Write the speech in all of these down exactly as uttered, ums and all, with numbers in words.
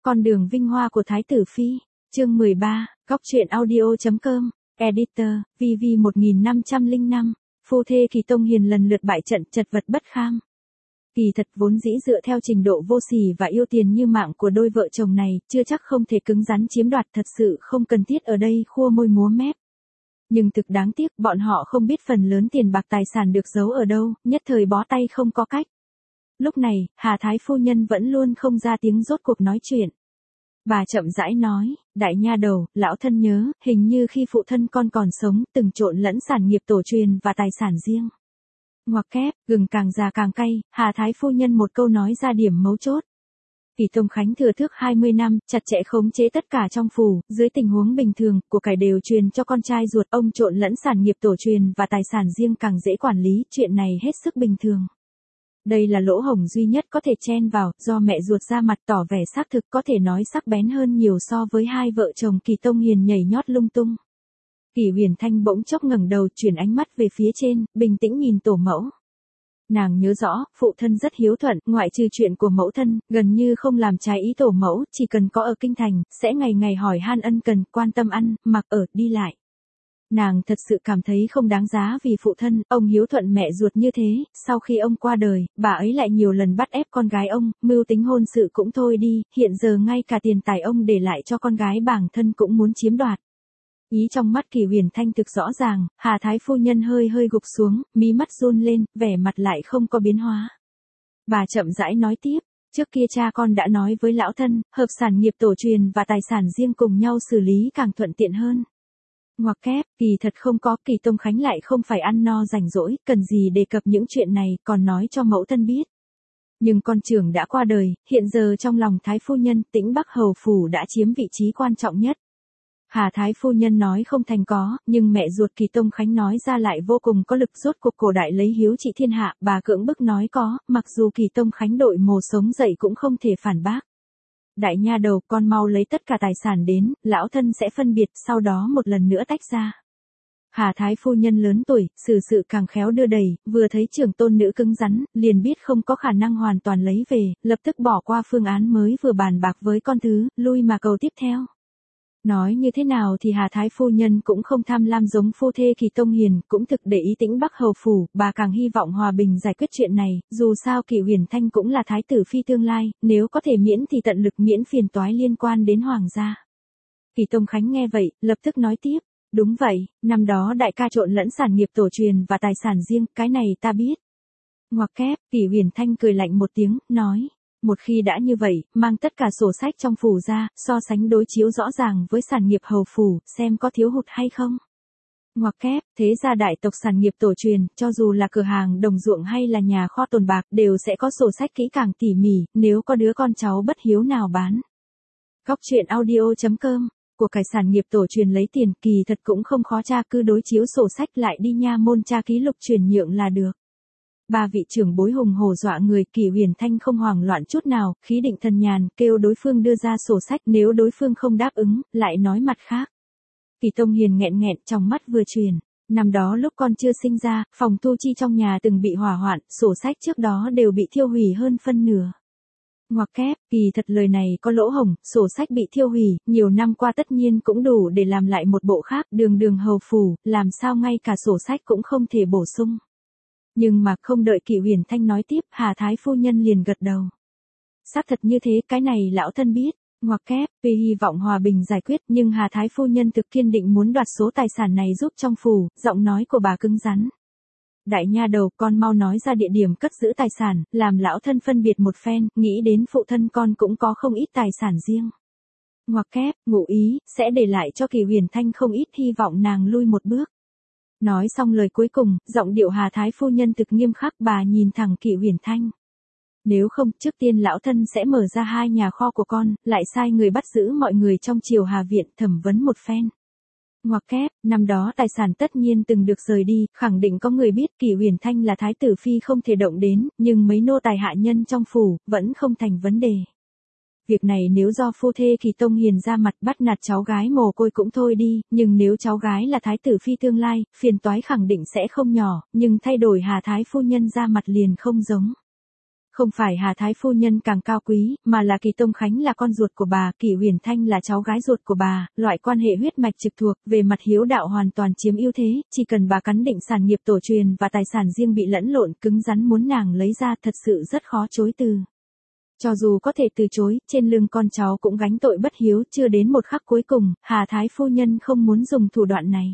Con đường vinh hoa của Thái tử Phi, chương mười ba, Góc truyện audio.com, Editor, vê vê một nghìn năm trăm lẻ năm, phu thê Kỳ Tông Hiền lần lượt bại trận chật vật bất kham. Kỳ thật vốn dĩ dựa theo trình độ vô sỉ và yêu tiền như mạng của đôi vợ chồng này, chưa chắc không thể cứng rắn chiếm đoạt, thật sự không cần thiết ở đây khua môi múa mép. Nhưng thực đáng tiếc, bọn họ không biết phần lớn tiền bạc tài sản được giấu ở đâu, nhất thời bó tay không có cách. Lúc này, Hà Thái phu nhân vẫn luôn không ra tiếng rốt cuộc nói chuyện. Bà chậm rãi nói, đại nha đầu, lão thân nhớ, hình như khi phụ thân con còn sống, từng trộn lẫn sản nghiệp tổ truyền và tài sản riêng. Ngoặc kép, gừng càng già càng cay, Hà Thái phu nhân một câu nói ra điểm mấu chốt. Kỳ Tông Khánh thừa thước hai mươi năm, chặt chẽ khống chế tất cả trong phủ, dưới tình huống bình thường, của cải đều truyền cho con trai ruột, ông trộn lẫn sản nghiệp tổ truyền và tài sản riêng càng dễ quản lý, chuyện này hết sức bình thường. Đây là lỗ hổng duy nhất có thể chen vào, do mẹ ruột ra mặt tỏ vẻ xác thực, có thể nói sắc bén hơn nhiều so với hai vợ chồng Kỳ Tông Hiền nhảy nhót lung tung. Kỳ Huyền Thanh bỗng chốc ngẩng đầu, chuyển ánh mắt về phía trên, bình tĩnh nhìn tổ mẫu. Nàng nhớ rõ, phụ thân rất hiếu thuận, ngoại trừ chuyện của mẫu thân, gần như không làm trái ý tổ mẫu, chỉ cần có ở kinh thành, sẽ ngày ngày hỏi han ân cần, quan tâm ăn, mặc ở, đi lại. Nàng thật sự cảm thấy không đáng giá vì phụ thân, ông hiếu thuận mẹ ruột như thế, sau khi ông qua đời, bà ấy lại nhiều lần bắt ép con gái ông, mưu tính hôn sự cũng thôi đi, hiện giờ ngay cả tiền tài ông để lại cho con gái bản thân cũng muốn chiếm đoạt. Ý trong mắt Kỳ Huyền Thanh thực rõ ràng, Hà Thái phu nhân hơi hơi gục xuống, mí mắt run lên, vẻ mặt lại không có biến hóa. Bà chậm rãi nói tiếp, trước kia cha con đã nói với lão thân, hợp sản nghiệp tổ truyền và tài sản riêng cùng nhau xử lý càng thuận tiện hơn. Ngoặc kép, kỳ thật không có, Kỳ Tông Khánh lại không phải ăn no rảnh rỗi, cần gì đề cập những chuyện này, còn nói cho mẫu thân biết. Nhưng con trưởng đã qua đời, hiện giờ trong lòng Thái phu nhân, Tĩnh Bắc hầu phủ đã chiếm vị trí quan trọng nhất. Hà Thái phu nhân nói không thành có, nhưng mẹ ruột Kỳ Tông Khánh nói ra lại vô cùng có lực, rốt cuộc cổ đại lấy hiếu trị thiên hạ, bà cưỡng bức nói có, mặc dù Kỳ Tông Khánh đội mồ sống dậy cũng không thể phản bác. Đại nha đầu, con mau lấy tất cả tài sản đến, lão thân sẽ phân biệt, sau đó một lần nữa tách ra. Hà Thái phu nhân lớn tuổi, xử sự càng khéo đưa đẩy, vừa thấy trưởng tôn nữ cứng rắn, liền biết không có khả năng hoàn toàn lấy về, lập tức bỏ qua phương án mới vừa bàn bạc với con thứ, lui mà cầu tiếp theo. Nói như thế nào thì Hà Thái phu nhân cũng không tham lam giống phu thê Kỳ Tông Hiền, cũng thực để ý Tĩnh Bắc hầu phủ, bà càng hy vọng hòa bình giải quyết chuyện này, dù sao Kỳ Huyền Thanh cũng là thái tử phi tương lai, nếu có thể miễn thì tận lực miễn phiền toái liên quan đến hoàng gia. Kỳ Tông Khánh nghe vậy, lập tức nói tiếp, đúng vậy, năm đó đại ca trộn lẫn sản nghiệp tổ truyền và tài sản riêng, cái này ta biết. Ngoặc kép, Kỳ Huyền Thanh cười lạnh một tiếng, nói. Một khi đã như vậy, mang tất cả sổ sách trong phủ ra, so sánh đối chiếu rõ ràng với sản nghiệp hầu phủ, xem có thiếu hụt hay không. Ngoặc kép, thế gia đại tộc sản nghiệp tổ truyền, cho dù là cửa hàng đồng ruộng hay là nhà kho tồn bạc, đều sẽ có sổ sách kỹ càng tỉ mỉ, nếu có đứa con cháu bất hiếu nào bán. Góc truyện audio.com, của cải sản nghiệp tổ truyền lấy tiền, kỳ thật cũng không khó tra, cứ đối chiếu sổ sách lại đi nha môn tra ký lục truyền nhượng là được. Ba vị trưởng bối hùng hổ dọa người, Kỳ Huyền Thanh không hoảng loạn chút nào, khí định thần nhàn, kêu đối phương đưa ra sổ sách, nếu đối phương không đáp ứng, lại nói mặt khác. Kỳ Tông Hiền nghẹn nghẹn, trong mắt vừa truyền. Năm đó lúc con chưa sinh ra, phòng thu chi trong nhà từng bị hỏa hoạn, sổ sách trước đó đều bị thiêu hủy hơn phân nửa. Ngoặc kép, kỳ thật lời này có lỗ hổng, sổ sách bị thiêu hủy, nhiều năm qua tất nhiên cũng đủ để làm lại một bộ khác, đường đường hầu phủ, làm sao ngay cả sổ sách cũng không thể bổ sung. Nhưng mà không đợi Kỳ Huyền Thanh nói tiếp, Hà Thái phu nhân liền gật đầu. Xác thật như thế, cái này lão thân biết. Ngoặc kép, vì hy vọng hòa bình giải quyết, nhưng Hà Thái phu nhân thực kiên định muốn đoạt số tài sản này giúp trong phủ, giọng nói của bà cứng rắn. Đại nha đầu, con mau nói ra địa điểm cất giữ tài sản, làm lão thân phân biệt một phen, nghĩ đến phụ thân con cũng có không ít tài sản riêng. Ngoặc kép, ngụ ý, sẽ để lại cho Kỳ Huyền Thanh không ít, hy vọng nàng lui một bước. Nói xong lời cuối cùng, giọng điệu Hà Thái phu nhân thực nghiêm khắc, bà nhìn thẳng Kỳ Huyền Thanh. Nếu không, trước tiên lão thân sẽ mở ra hai nhà kho của con, lại sai người bắt giữ mọi người trong triều Hà viện, thẩm vấn một phen. Ngoặc kép, năm đó tài sản tất nhiên từng được rời đi, khẳng định có người biết Kỳ Huyền Thanh là thái tử phi không thể động đến, nhưng mấy nô tài hạ nhân trong phủ, vẫn không thành vấn đề. Việc này nếu do phu thê Kỳ Tông Hiền ra mặt bắt nạt cháu gái mồ côi cũng thôi đi, nhưng nếu cháu gái là thái tử phi tương lai, phiền toái khẳng định sẽ không nhỏ, nhưng thay đổi Hà Thái phu nhân ra mặt liền không giống. Không phải Hà Thái phu nhân càng cao quý, mà là Kỳ Tông Khánh là con ruột của bà, Kỳ Huyền Thanh là cháu gái ruột của bà, loại quan hệ huyết mạch trực thuộc, về mặt hiếu đạo hoàn toàn chiếm ưu thế, chỉ cần bà cắn định sản nghiệp tổ truyền và tài sản riêng bị lẫn lộn cứng rắn muốn nàng lấy ra thật sự rất khó chối từ. Cho dù có thể từ chối, trên lưng con cháu cũng gánh tội bất hiếu, chưa đến một khắc cuối cùng, Hà Thái phu nhân không muốn dùng thủ đoạn này.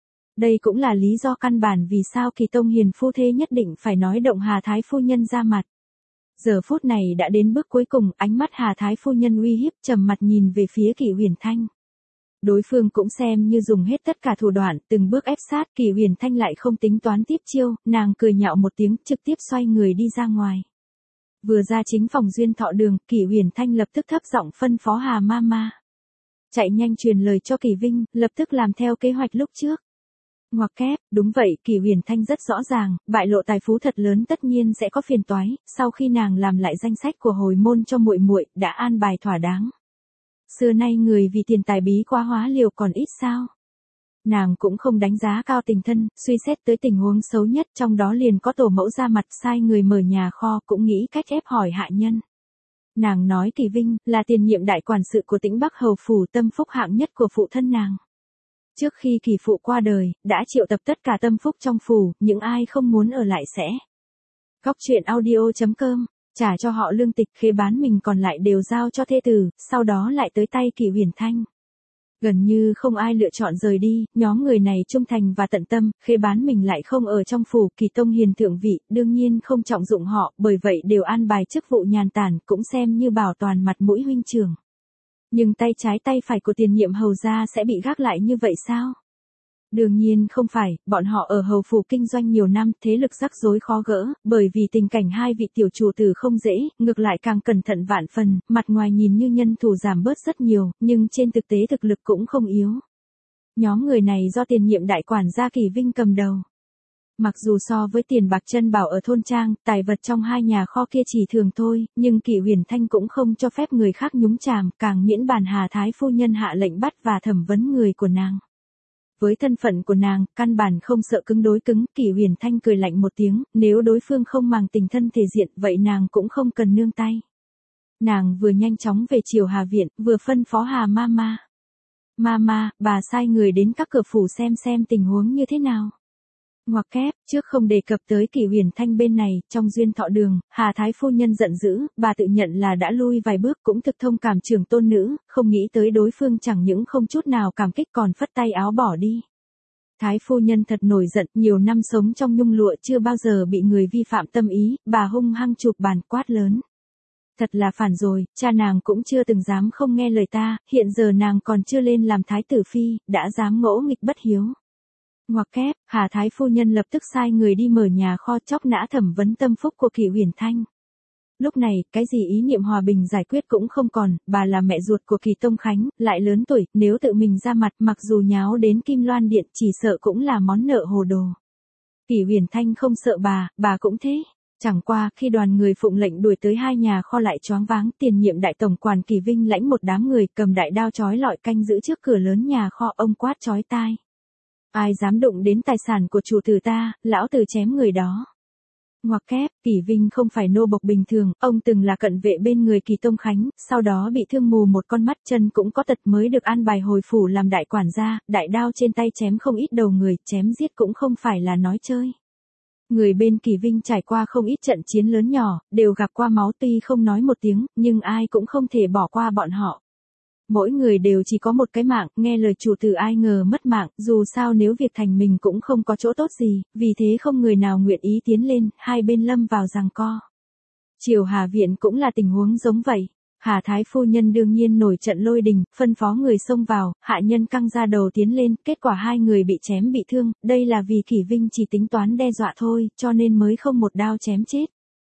Đây cũng là lý do căn bản vì sao Kỳ Tông Hiền phu thê nhất định phải nói động Hà Thái phu nhân ra mặt. Giờ phút này đã đến bước cuối cùng, ánh mắt Hà Thái phu nhân uy hiếp trầm mặt nhìn về phía Kỳ Huyền Thanh. Đối phương cũng xem như dùng hết tất cả thủ đoạn, từng bước ép sát, Kỳ Huyền Thanh lại không tính toán tiếp chiêu, nàng cười nhạo một tiếng, trực tiếp xoay người đi ra ngoài. Vừa ra chính phòng Duyên Thọ Đường, Kỳ Huyền Thanh lập tức thấp giọng phân phó Hà Mama. Chạy nhanh truyền lời cho Kỳ Vinh, lập tức làm theo kế hoạch lúc trước. Ngoặc kép, đúng vậy, Kỳ Huyền Thanh rất rõ ràng, bại lộ tài phú thật lớn tất nhiên sẽ có phiền toái, sau khi nàng làm lại danh sách của hồi môn cho muội muội, đã an bài thỏa đáng. Xưa nay người vì tiền tài bí quá hóa liều còn ít sao? Nàng cũng không đánh giá cao tình thân, suy xét tới tình huống xấu nhất, trong đó liền có tổ mẫu ra mặt sai người mở nhà kho, cũng nghĩ cách ép hỏi hạ nhân. Nàng nói Kỳ Vinh là tiền nhiệm đại quản sự của Tĩnh Bắc hầu phủ, tâm phúc hạng nhất của phụ thân nàng. Trước khi Kỳ phụ qua đời, đã triệu tập tất cả tâm phúc trong phủ, những ai không muốn ở lại sẽ. Góc truyện audio chấm com, trả cho họ lương tịch, khế bán mình còn lại đều giao cho thê tử, sau đó lại tới tay Kỳ Huyền Thanh. Gần như không ai lựa chọn rời đi, nhóm người này trung thành và tận tâm, khế bán mình lại không ở trong phủ, Kỳ Tông Hiền thượng vị, đương nhiên không trọng dụng họ, bởi vậy đều an bài chức vụ nhàn tản, cũng xem như bảo toàn mặt mũi huynh trưởng. Nhưng tay trái tay phải của tiền nhiệm hầu gia sẽ bị gác lại như vậy sao? Đương nhiên không phải, bọn họ ở hầu phủ kinh doanh nhiều năm, thế lực rắc rối khó gỡ, bởi vì tình cảnh hai vị tiểu chủ tử không dễ, ngược lại càng cẩn thận vạn phần, mặt ngoài nhìn như nhân thủ giảm bớt rất nhiều, nhưng trên thực tế thực lực cũng không yếu. Nhóm người này do tiền nhiệm đại quản gia Kỳ Vinh cầm đầu. Mặc dù so với tiền bạc chân bảo ở thôn trang, tài vật trong hai nhà kho kia chỉ thường thôi, nhưng Kỳ Huyền Thanh cũng không cho phép người khác nhúng chàm, càng miễn bàn Hà Thái phu nhân hạ lệnh bắt và thẩm vấn người của nàng. Với thân phận của nàng, căn bản không sợ cứng đối cứng, Kỳ Huyền Thanh cười lạnh một tiếng, nếu đối phương không màng tình thân thể diện, vậy nàng cũng không cần nương tay. Nàng vừa nhanh chóng về chiều Hà Viện, vừa phân phó Hà Mama. Mama, bà sai người đến các cửa phủ xem xem tình huống như thế nào. Ngoặc kép, trước không đề cập tới Kỳ Huyền Thanh bên này, trong Duyên Thọ Đường, Hà Thái phu nhân giận dữ, bà tự nhận là đã lui vài bước, cũng thực thông cảm trưởng tôn nữ, không nghĩ tới đối phương chẳng những không chút nào cảm kích còn phất tay áo bỏ đi. Thái phu nhân thật nổi giận, nhiều năm sống trong nhung lụa chưa bao giờ bị người vi phạm tâm ý, bà hung hăng chụp bàn quát lớn. Thật là phản rồi, cha nàng cũng chưa từng dám không nghe lời ta, hiện giờ nàng còn chưa lên làm thái tử phi, đã dám ngỗ nghịch bất hiếu. Ngoặc kép, Hà Thái phu nhân lập tức sai người đi mở nhà kho chóc nã thẩm vấn tâm phúc của Kỳ Huyền Thanh. Lúc này, cái gì ý niệm hòa bình giải quyết cũng không còn, bà là mẹ ruột của Kỳ Tông Khánh, lại lớn tuổi, nếu tự mình ra mặt mặc dù nháo đến Kim Loan Điện chỉ sợ cũng là món nợ hồ đồ. Kỳ Huyền Thanh không sợ bà, bà cũng thế. Chẳng qua, khi đoàn người phụng lệnh đuổi tới hai nhà kho lại choáng váng, tiền nhiệm đại tổng quản Kỳ Vinh lãnh một đám người cầm đại đao chói lọi canh giữ trước cửa lớn nhà kho, ông quát chói tai. Ai dám đụng đến tài sản của chủ tử ta, lão tử chém người đó. Ngoặc kép, Kỳ Vinh không phải nô bộc bình thường, ông từng là cận vệ bên người Kỳ Tông Khánh, sau đó bị thương mù một con mắt, chân cũng có tật mới được an bài hồi phủ làm đại quản gia, đại đao trên tay chém không ít đầu người, chém giết cũng không phải là nói chơi. Người bên Kỳ Vinh trải qua không ít trận chiến lớn nhỏ, đều gặp qua máu tuy không nói một tiếng, nhưng ai cũng không thể bỏ qua bọn họ. Mỗi người đều chỉ có một cái mạng, nghe lời chủ tử ai ngờ mất mạng, dù sao nếu việc thành mình cũng không có chỗ tốt gì, vì thế không người nào nguyện ý tiến lên, hai bên lâm vào giằng co. Triều Hà Viện cũng là tình huống giống vậy. Hà Thái phu nhân đương nhiên nổi trận lôi đình, phân phó người xông vào, hạ nhân căng ra đầu tiến lên, kết quả hai người bị chém bị thương, đây là vì Kỳ Vinh chỉ tính toán đe dọa thôi, cho nên mới không một đao chém chết.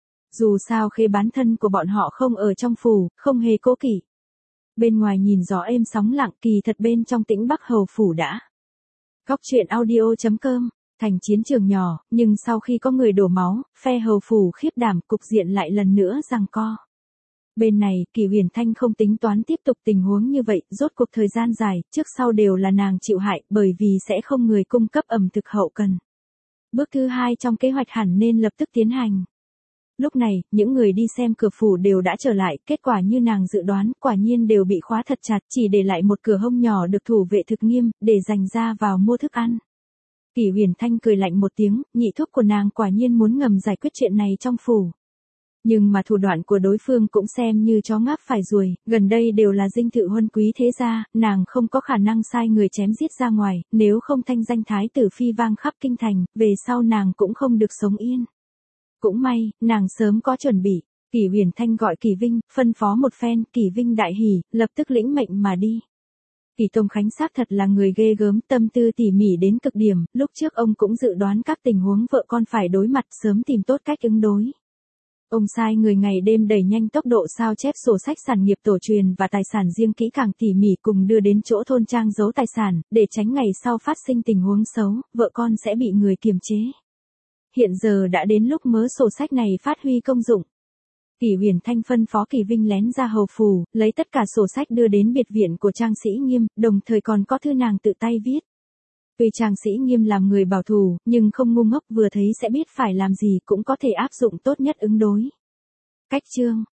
Dù sao khế bán thân của bọn họ không ở trong phủ, không hề cố kỵ. Bên ngoài nhìn gió êm sóng lặng, kỳ thật bên trong Tĩnh Bắc hầu phủ đã. Góc truyện audio chấm com, thành chiến trường nhỏ, nhưng sau khi có người đổ máu, phe hầu phủ khiếp đảm, cục diện lại lần nữa giằng co. Bên này, Kỳ Huyền Thanh không tính toán tiếp tục tình huống như vậy, rốt cuộc thời gian dài, trước sau đều là nàng chịu hại, bởi vì sẽ không người cung cấp ẩm thực hậu cần. Bước thứ hai trong kế hoạch hẳn nên lập tức tiến hành. Lúc này, những người đi xem cửa phủ đều đã trở lại, kết quả như nàng dự đoán, quả nhiên đều bị khóa thật chặt, chỉ để lại một cửa hông nhỏ được thủ vệ thực nghiêm, để dành ra vào mua thức ăn. Kỷ Huyền Thanh cười lạnh một tiếng, nhị thúc của nàng quả nhiên muốn ngầm giải quyết chuyện này trong phủ. Nhưng mà thủ đoạn của đối phương cũng xem như chó ngáp phải ruồi, gần đây đều là dinh thự huân quý thế gia, nàng không có khả năng sai người chém giết ra ngoài, nếu không thanh danh thái tử phi vang khắp kinh thành, về sau nàng cũng không được sống yên. Cũng may, nàng sớm có chuẩn bị. Kỷ Huyền Thanh gọi Kỷ Vinh, phân phó một phen, Kỷ Vinh đại hỉ, lập tức lĩnh mệnh mà đi. Kỷ Tông Khánh xác thật là người ghê gớm, tâm tư tỉ mỉ đến cực điểm, lúc trước ông cũng dự đoán các tình huống vợ con phải đối mặt, sớm tìm tốt cách ứng đối. Ông sai người ngày đêm đẩy nhanh tốc độ sao chép sổ sách sản nghiệp tổ truyền và tài sản riêng kỹ càng tỉ mỉ cùng đưa đến chỗ thôn trang giấu tài sản, để tránh ngày sau phát sinh tình huống xấu, vợ con sẽ bị người kiềm chế. Hiện giờ đã đến lúc mớ sổ sách này phát huy công dụng. Kỷ Huyền Thanh phân phó Kỷ Vinh lén ra hầu phủ, lấy tất cả sổ sách đưa đến biệt viện của Trang Sĩ Nghiêm, đồng thời còn có thư nàng tự tay viết. Tuy Trang Sĩ Nghiêm làm người bảo thủ, nhưng không ngu ngốc, vừa thấy sẽ biết phải làm gì, cũng có thể áp dụng tốt nhất ứng đối. Cách chương